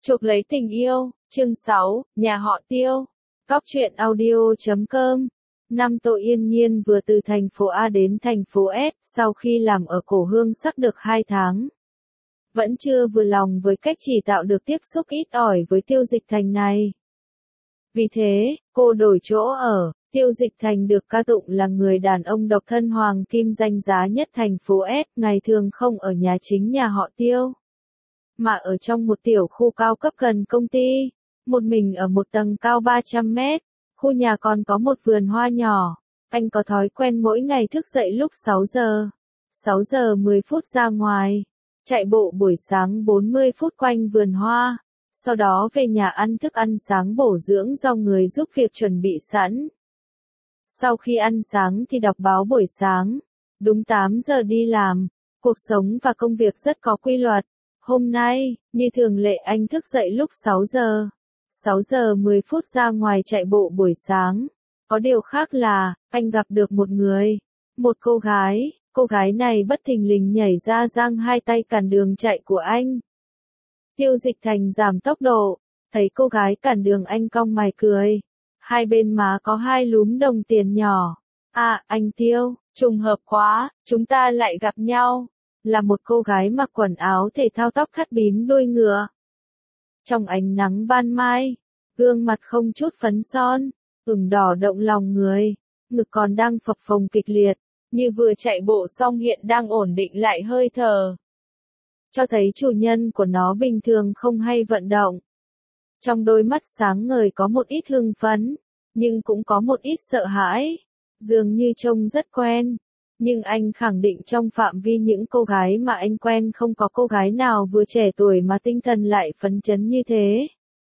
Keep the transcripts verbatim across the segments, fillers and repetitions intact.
Chuộc lấy tình yêu, chương sáu, nhà họ Tiêu. Cóc truyện audio chấm com. Năm Tô Yên Nhiên vừa từ thành phố A đến thành phố S, sau khi làm ở cổ hương sắc được hai tháng. Vẫn chưa vừa lòng với cách chỉ tạo được tiếp xúc ít ỏi với Tiêu Dịch Thành này. Vì thế, cô đổi chỗ ở. Tiêu Dịch Thành được ca tụng là người đàn ông độc thân hoàng kim danh giá nhất thành phố S, ngày thường không ở nhà chính nhà họ Tiêu, mà ở trong một tiểu khu cao cấp gần công ty, một mình ở một tầng cao ba trăm mét, khu nhà còn có một vườn hoa nhỏ. Anh có thói quen mỗi ngày thức dậy lúc sáu giờ, sáu giờ mười phút ra ngoài, chạy bộ buổi sáng bốn mươi phút quanh vườn hoa, sau đó về nhà ăn thức ăn sáng bổ dưỡng do người giúp việc chuẩn bị sẵn. Sau khi ăn sáng thì đọc báo buổi sáng, đúng tám giờ đi làm. Cuộc sống và công việc rất có quy luật. Hôm nay, như thường lệ anh thức dậy lúc sáu giờ, sáu giờ mười phút ra ngoài chạy bộ buổi sáng. Có điều khác là, anh gặp được một người, một cô gái, cô gái này bất thình lình nhảy ra giang hai tay cản đường chạy của anh. Tiêu Dịch Thành giảm tốc độ, thấy cô gái cản đường anh cong mày cười. Hai bên má có hai lúm đồng tiền nhỏ. À, anh Tiêu, trùng hợp quá, chúng ta lại gặp nhau. Là một cô gái mặc quần áo thể thao tóc thắt bím đuôi ngựa. Trong ánh nắng ban mai, gương mặt không chút phấn son, ửng đỏ động lòng người, ngực còn đang phập phồng kịch liệt, như vừa chạy bộ xong hiện đang ổn định lại hơi thở. Cho thấy chủ nhân của nó bình thường không hay vận động. Trong đôi mắt sáng ngời có một ít hưng phấn, nhưng cũng có một ít sợ hãi, dường như trông rất quen. Nhưng anh khẳng định trong phạm vi những cô gái mà anh quen không có cô gái nào vừa trẻ tuổi mà tinh thần lại phấn chấn như thế.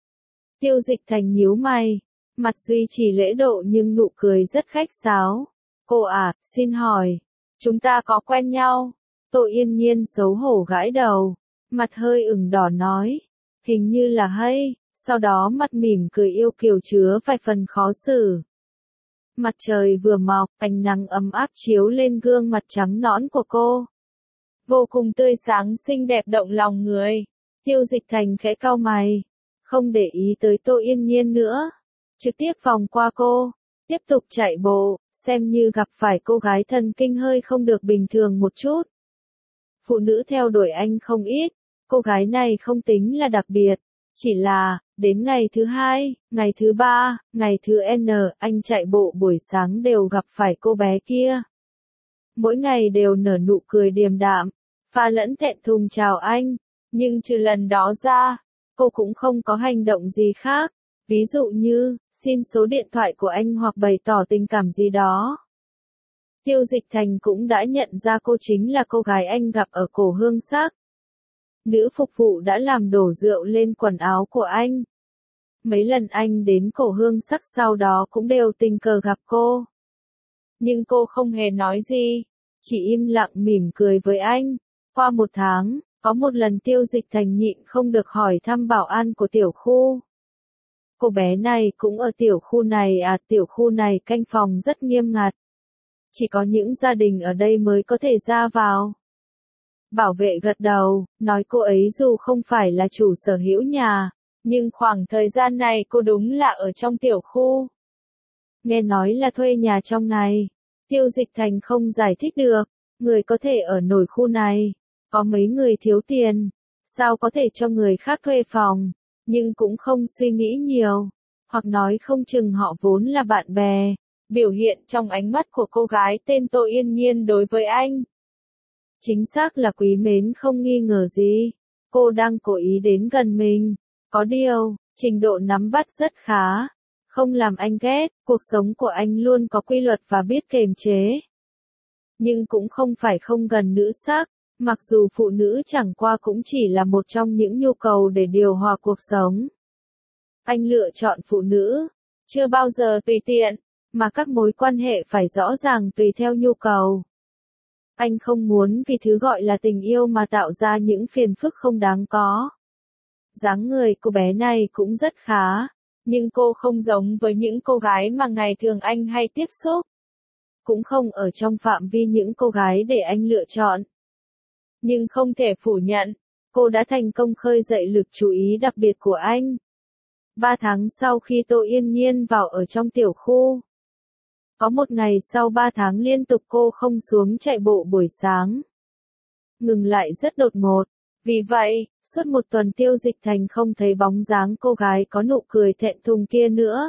Tiêu Dịch Thành nhíu mày, mặt duy trì lễ độ nhưng nụ cười rất khách sáo. Cô à, xin hỏi, chúng ta có quen nhau? Tô Yên Nhiên xấu hổ gãi đầu, mặt hơi ửng đỏ nói, hình như là hay, sau đó mặt mỉm cười yêu kiều chứa vài phần khó xử. Mặt trời vừa mọc, ánh nắng ấm áp chiếu lên gương mặt trắng nõn của cô. Vô cùng tươi sáng xinh đẹp động lòng người. Tiêu Dịch Thành khẽ cau mày, không để ý tới Tô Yên Nhiên nữa. Trực tiếp vòng qua cô, tiếp tục chạy bộ, xem như gặp phải cô gái thần kinh hơi không được bình thường một chút. Phụ nữ theo đuổi anh không ít, cô gái này không tính là đặc biệt. Chỉ là, đến ngày thứ hai, ngày thứ ba, ngày thứ N, anh chạy bộ buổi sáng đều gặp phải cô bé kia. Mỗi ngày đều nở nụ cười điềm đạm, pha lẫn thẹn thùng chào anh, nhưng trừ lần đó ra, cô cũng không có hành động gì khác, ví dụ như, xin số điện thoại của anh hoặc bày tỏ tình cảm gì đó. Tiêu Dịch Thành cũng đã nhận ra cô chính là cô gái anh gặp ở cổ hương sắc. Nữ phục vụ đã làm đổ rượu lên quần áo của anh. Mấy lần anh đến cổ hương sắc sau đó cũng đều tình cờ gặp cô. Nhưng cô không hề nói gì, chỉ im lặng mỉm cười với anh. Qua một tháng, có một lần Tiêu Dịch Thành nhịn không được hỏi thăm bảo an của tiểu khu. Cô bé này cũng ở tiểu khu này à, tiểu khu này canh phòng rất nghiêm ngặt. Chỉ có những gia đình ở đây mới có thể ra vào. Bảo vệ gật đầu, nói cô ấy dù không phải là chủ sở hữu nhà, nhưng khoảng thời gian này cô đúng là ở trong tiểu khu. Nghe nói là thuê nhà trong này. Tiêu Dịch Thành không giải thích được, người có thể ở nổi khu này, có mấy người thiếu tiền, sao có thể cho người khác thuê phòng, nhưng cũng không suy nghĩ nhiều, hoặc nói không chừng họ vốn là bạn bè. Biểu hiện trong ánh mắt của cô gái tên Tô Yên Nhiên đối với anh chính xác là quý mến không nghi ngờ gì. Cô đang cố ý đến gần mình. Có điều, trình độ nắm bắt rất khá. Không làm anh ghét, cuộc sống của anh luôn có quy luật và biết kiềm chế. Nhưng cũng không phải không gần nữ sắc, mặc dù phụ nữ chẳng qua cũng chỉ là một trong những nhu cầu để điều hòa cuộc sống. Anh lựa chọn phụ nữ, chưa bao giờ tùy tiện, mà các mối quan hệ phải rõ ràng tùy theo nhu cầu. Anh không muốn vì thứ gọi là tình yêu mà tạo ra những phiền phức không đáng có. Dáng người cô bé này cũng rất khá, nhưng cô không giống với những cô gái mà ngày thường anh hay tiếp xúc. Cũng không ở trong phạm vi những cô gái để anh lựa chọn. Nhưng không thể phủ nhận, cô đã thành công khơi dậy lực chú ý đặc biệt của anh. Ba tháng sau khi Tô Yên Nhiên vào ở trong tiểu khu. Có một ngày sau ba tháng liên tục cô không xuống chạy bộ buổi sáng. Ngừng lại rất đột ngột. Vì vậy, suốt một tuần Tiêu Dịch Thành không thấy bóng dáng cô gái có nụ cười thẹn thùng kia nữa.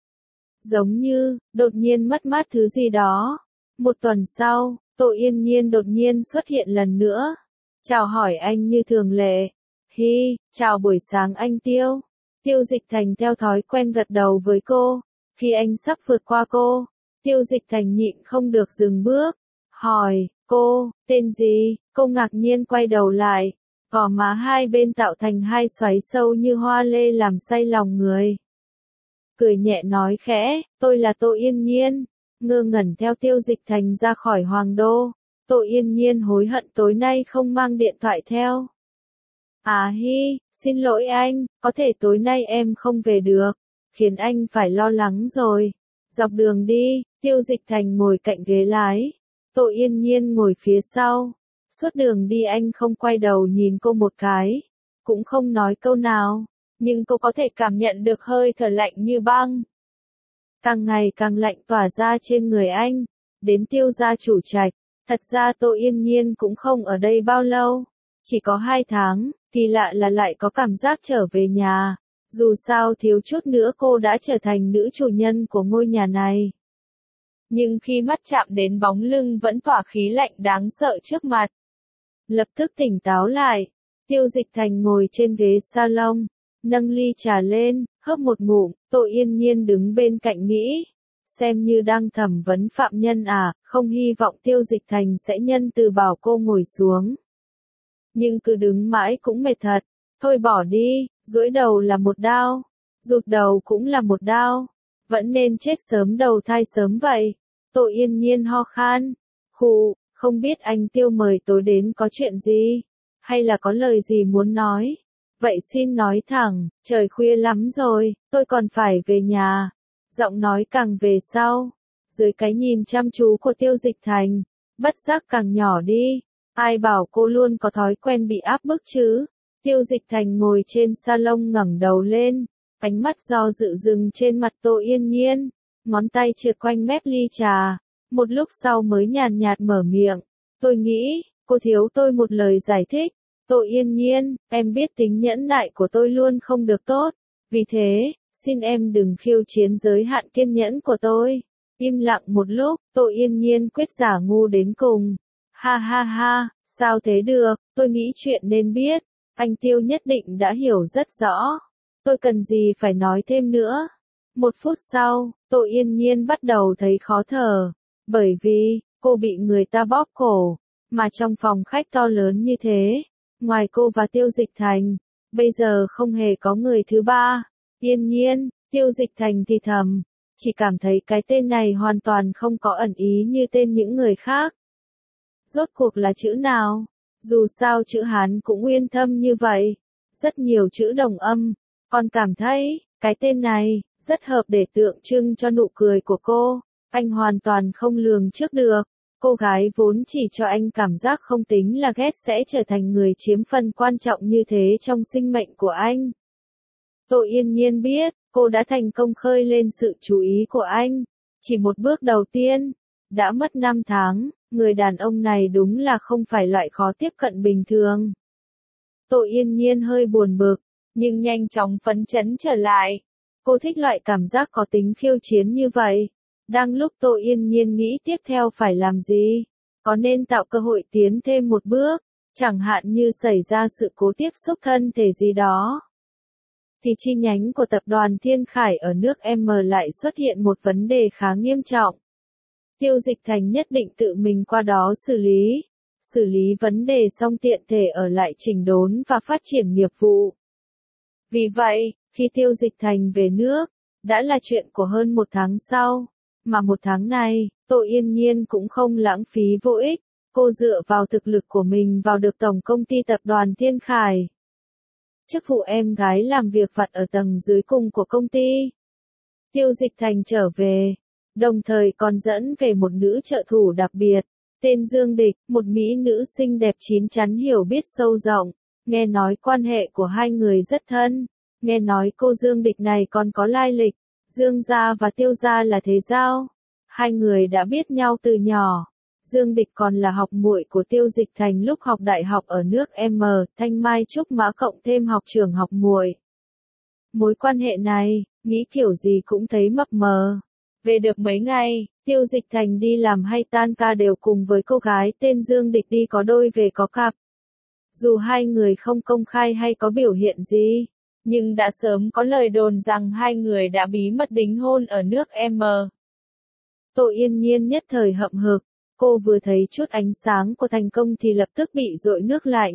Giống như, đột nhiên mất mát thứ gì đó. Một tuần sau, Tô Yên Nhiên đột nhiên xuất hiện lần nữa. Chào hỏi anh như thường lệ. Hi, chào buổi sáng anh Tiêu. Tiêu Dịch Thành theo thói quen gật đầu với cô. Khi anh sắp vượt qua cô, Tiêu Dịch Thành nhịn không được dừng bước. Hỏi, cô, tên gì? Cô ngạc nhiên quay đầu lại. Gò má hai bên tạo thành hai xoáy sâu như hoa lê làm say lòng người. Cười nhẹ nói khẽ, tôi là Tô Yên Nhiên. Ngơ ngẩn theo Tiêu Dịch Thành ra khỏi Hoàng Đô. Tô Yên Nhiên hối hận tối nay không mang điện thoại theo. À hi, xin lỗi anh, có thể tối nay em không về được, khiến anh phải lo lắng rồi. Dọc đường đi, Tiêu Dịch Thành ngồi cạnh ghế lái. Tô Yên Nhiên ngồi phía sau. Suốt đường đi anh không quay đầu nhìn cô một cái, cũng không nói câu nào, nhưng cô có thể cảm nhận được hơi thở lạnh như băng. Càng ngày càng lạnh tỏa ra trên người anh. Đến Tiêu gia chủ trạch, thật ra Tô Yên Nhiên cũng không ở đây bao lâu, chỉ có hai tháng, kỳ lạ là lại có cảm giác trở về nhà. Dù sao thiếu chút nữa cô đã trở thành nữ chủ nhân của ngôi nhà này. Nhưng khi mắt chạm đến bóng lưng vẫn tỏa khí lạnh đáng sợ trước mặt, lập tức tỉnh táo lại. Tiêu Dịch Thành ngồi trên ghế salon, nâng ly trà lên, hớp một ngụm. Tô Yên Nhiên đứng bên cạnh nghĩ, xem như đang thẩm vấn phạm nhân à, không hy vọng Tiêu Dịch Thành sẽ nhân từ bảo cô ngồi xuống. Nhưng cứ đứng mãi cũng mệt thật, thôi bỏ đi, duỗi đầu là một đau, rụt đầu cũng là một đau, vẫn nên chết sớm đầu thai sớm vậy. Tô Yên Nhiên ho khan, khụ, không biết anh Tiêu mời tối đến có chuyện gì, hay là có lời gì muốn nói. Vậy xin nói thẳng, trời khuya lắm rồi, tôi còn phải về nhà. Giọng nói càng về sau, dưới cái nhìn chăm chú của Tiêu Dịch Thành, bất giác càng nhỏ đi. Ai bảo cô luôn có thói quen bị áp bức chứ? Tiêu Dịch Thành ngồi trên salon ngẩng đầu lên, ánh mắt do dự dừng trên mặt Tô Yên Nhiên, ngón tay trượt quanh mép ly trà, một lúc sau mới nhàn nhạt mở miệng. Tôi nghĩ, cô thiếu tôi một lời giải thích. Tô Yên Nhiên, em biết tính nhẫn nại của tôi luôn không được tốt, vì thế, xin em đừng khiêu chiến giới hạn kiên nhẫn của tôi. Im lặng một lúc, Tô Yên Nhiên quyết giả ngu đến cùng. Ha ha ha, sao thế được, tôi nghĩ chuyện nên biết, anh Tiêu nhất định đã hiểu rất rõ. Tôi cần gì phải nói thêm nữa. Một phút sau, Tô Yên Nhiên bắt đầu thấy khó thở, bởi vì, cô bị người ta bóp cổ, mà trong phòng khách to lớn như thế, ngoài cô và Tiêu Dịch Thành, bây giờ không hề có người thứ ba. Yên Nhiên, Tiêu Dịch Thành thì thầm, chỉ cảm thấy cái tên này hoàn toàn không có ẩn ý như tên những người khác. Rốt cuộc là chữ nào? Dù sao chữ Hán cũng uyên thâm như vậy, rất nhiều chữ đồng âm, còn cảm thấy, cái tên này, rất hợp để tượng trưng cho nụ cười của cô. Anh hoàn toàn không lường trước được, cô gái vốn chỉ cho anh cảm giác không tính là ghét sẽ trở thành người chiếm phần quan trọng như thế trong sinh mệnh của anh. Tô Yên Nhiên biết, cô đã thành công khơi lên sự chú ý của anh. Chỉ một bước đầu tiên, đã mất năm tháng, người đàn ông này đúng là không phải loại khó tiếp cận bình thường. Tô Yên Nhiên hơi buồn bực, nhưng nhanh chóng phấn chấn trở lại. Cô thích loại cảm giác có tính khiêu chiến như vậy. Đang lúc Tô Yên Nhiên nghĩ tiếp theo phải làm gì, có nên tạo cơ hội tiến thêm một bước, chẳng hạn như xảy ra sự cố tiếp xúc thân thể gì đó, thì chi nhánh của tập đoàn Thiên Khải ở nước M lại xuất hiện một vấn đề khá nghiêm trọng. Tiêu Dịch Thành nhất định tự mình qua đó xử lý, xử lý vấn đề xong tiện thể ở lại chỉnh đốn và phát triển nghiệp vụ. Vì vậy, khi Tiêu Dịch Thành về nước, đã là chuyện của hơn một tháng sau, mà một tháng này, Tô Yên Nhiên cũng không lãng phí vô ích, cô dựa vào thực lực của mình vào được tổng công ty tập đoàn Thiên Khải. Chức vụ em gái làm việc vặt ở tầng dưới cùng của công ty. Tiêu Dịch Thành trở về, đồng thời còn dẫn về một nữ trợ thủ đặc biệt, tên Dương Địch, một mỹ nữ xinh đẹp chín chắn hiểu biết sâu rộng, Nghe nói quan hệ của hai người rất thân. Nghe nói cô Dương Địch này còn có lai lịch. Dương gia và Tiêu gia là thế giao. Hai người đã biết nhau từ nhỏ. Dương Địch còn là học muội của Tiêu Dịch Thành lúc học đại học ở nước M, Thanh Mai Trúc Mã cộng thêm học trưởng học muội. Mối quan hệ này, nghĩ kiểu gì cũng thấy mập mờ. Về được mấy ngày, Tiêu Dịch Thành đi làm hay tan ca đều cùng với cô gái tên Dương Địch đi có đôi về có cặp. Dù hai người không công khai hay có biểu hiện gì, nhưng đã sớm có lời đồn rằng hai người đã bí mật đính hôn ở nước M. Tô Yên Nhiên nhất thời hậm hực, cô vừa thấy chút ánh sáng của thành công thì lập tức bị dội nước lạnh.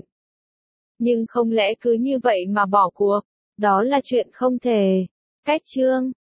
Nhưng không lẽ cứ như vậy mà bỏ cuộc, đó là chuyện không thể. Cách chương